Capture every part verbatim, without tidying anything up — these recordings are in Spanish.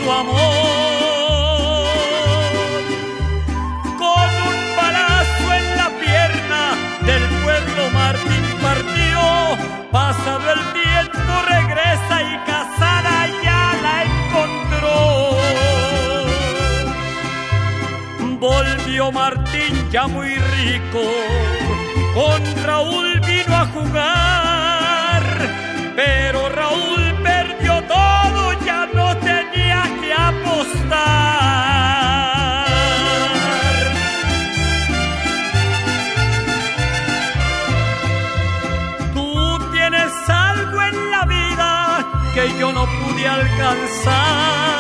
su amor. Con un balazo en la pierna del pueblo Martín partió. Pasado el tiempo regresa y casada ya la encontró. Volvió Martín ya muy rico, con Raúl vino a jugar, pero Raúl perdió todo, ya no tenía que apostar. Tú tienes algo en la vida que yo no pude alcanzar.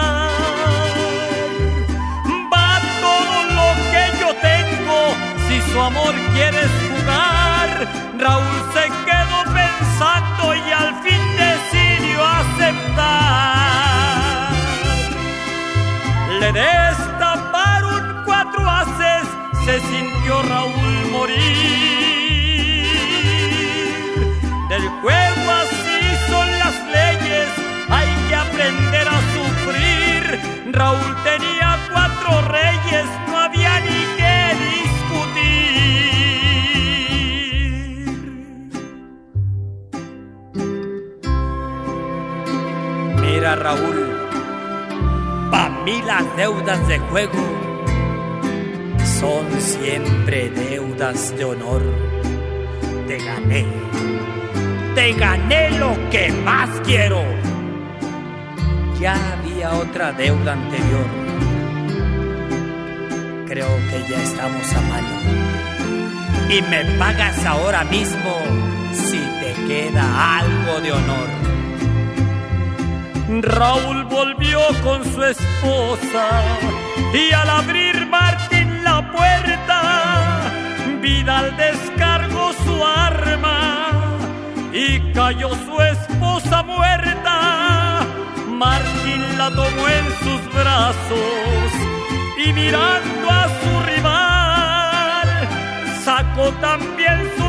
Si su amor quieres jugar, Raúl se quedó pensando y al fin decidió aceptar. Le destaparon cuatro haces, se sintió Raúl morir. Del juego así son las leyes, hay que aprender a sufrir. Raúl tenía cuatro reyes, no había ni que Mira, Raúl, pa' mí las deudas de juego son siempre deudas de honor. Te gané, te gané lo que más quiero. Ya había otra deuda anterior. Creo que ya estamos a mano. Y me pagas ahora mismo si te queda algo de honor. Raúl volvió con su esposa y al abrir Martín la puerta, Vidal descargó su arma y cayó su esposa muerta. Martín la tomó en sus brazos y mirando a su rival, sacó también su